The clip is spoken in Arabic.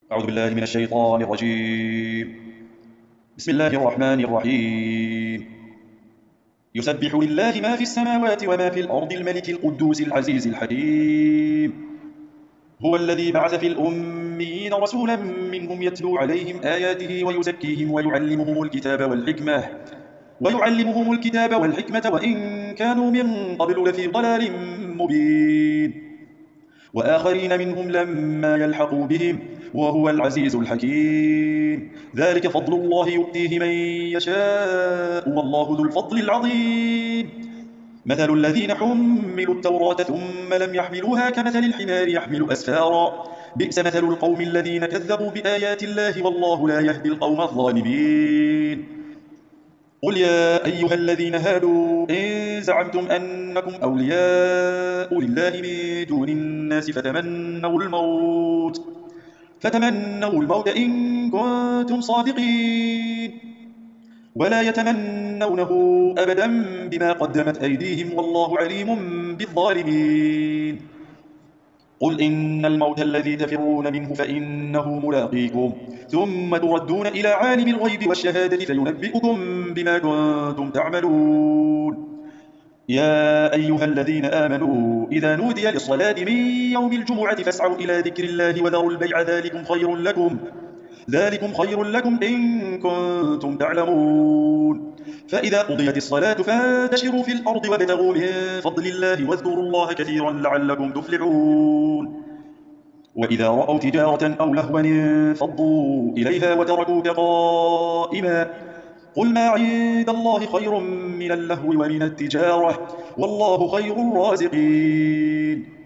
أعوذ بالله من الشيطان الرجيم. بسم الله الرحمن الرحيم. يسبح لله ما في السماوات وما في الأرض الملك القدوس العزيز الحكيم. هو الذي بعث في الأميين رسولا منهم يتلو عليهم آياته ويزكيهم ويعلمهم الكتاب والحكمة وإن كانوا من قبل لفي ضلال مبين، وآخرين منهم لما يلحقوا بهم، وهو العزيز الحكيم. ذلك فضل الله يؤتيه من يشاء والله ذو الفضل العظيم. مثل الذين حملوا التوراة ثم لم يحملوها كمثل الحمار يحمل أسفارا، بئس مثل القوم الذين كذبوا بآيات الله والله لا يهدي القوم الظالمين. قل يا أيها الذين هادوا إن زعمتم أنكم أولياء لله من دون الناس فتمنوا الموت إن كنتم صادقين، ولا يتمنونه أبدا بما قدمت أيديهم والله عليم بالظالمين. قل إن الموت الذي تفرون منه فإنه ملاقيكم، ثم تردون إلى عالم الغيب والشهادة فينبئكم بما كنتم تعملون. يا أيها الذين آمنوا إذا نودي للصلاة من يوم الجمعة فاسعوا إلى ذكر الله وذروا البيع ذلكم خير لكم إن كنتم تعلمون. فإذا قضيت الصلاة فانتشروا في الأرض وابتغوا من فضل الله واذكروا الله كثيرا لعلكم تفلحون. وإذا رأوا تجارة أو لهوا انفضوا إليها وتركوك قائما. قل ما عند الله خير من اللهو ومن التجارة والله خير الرازقين.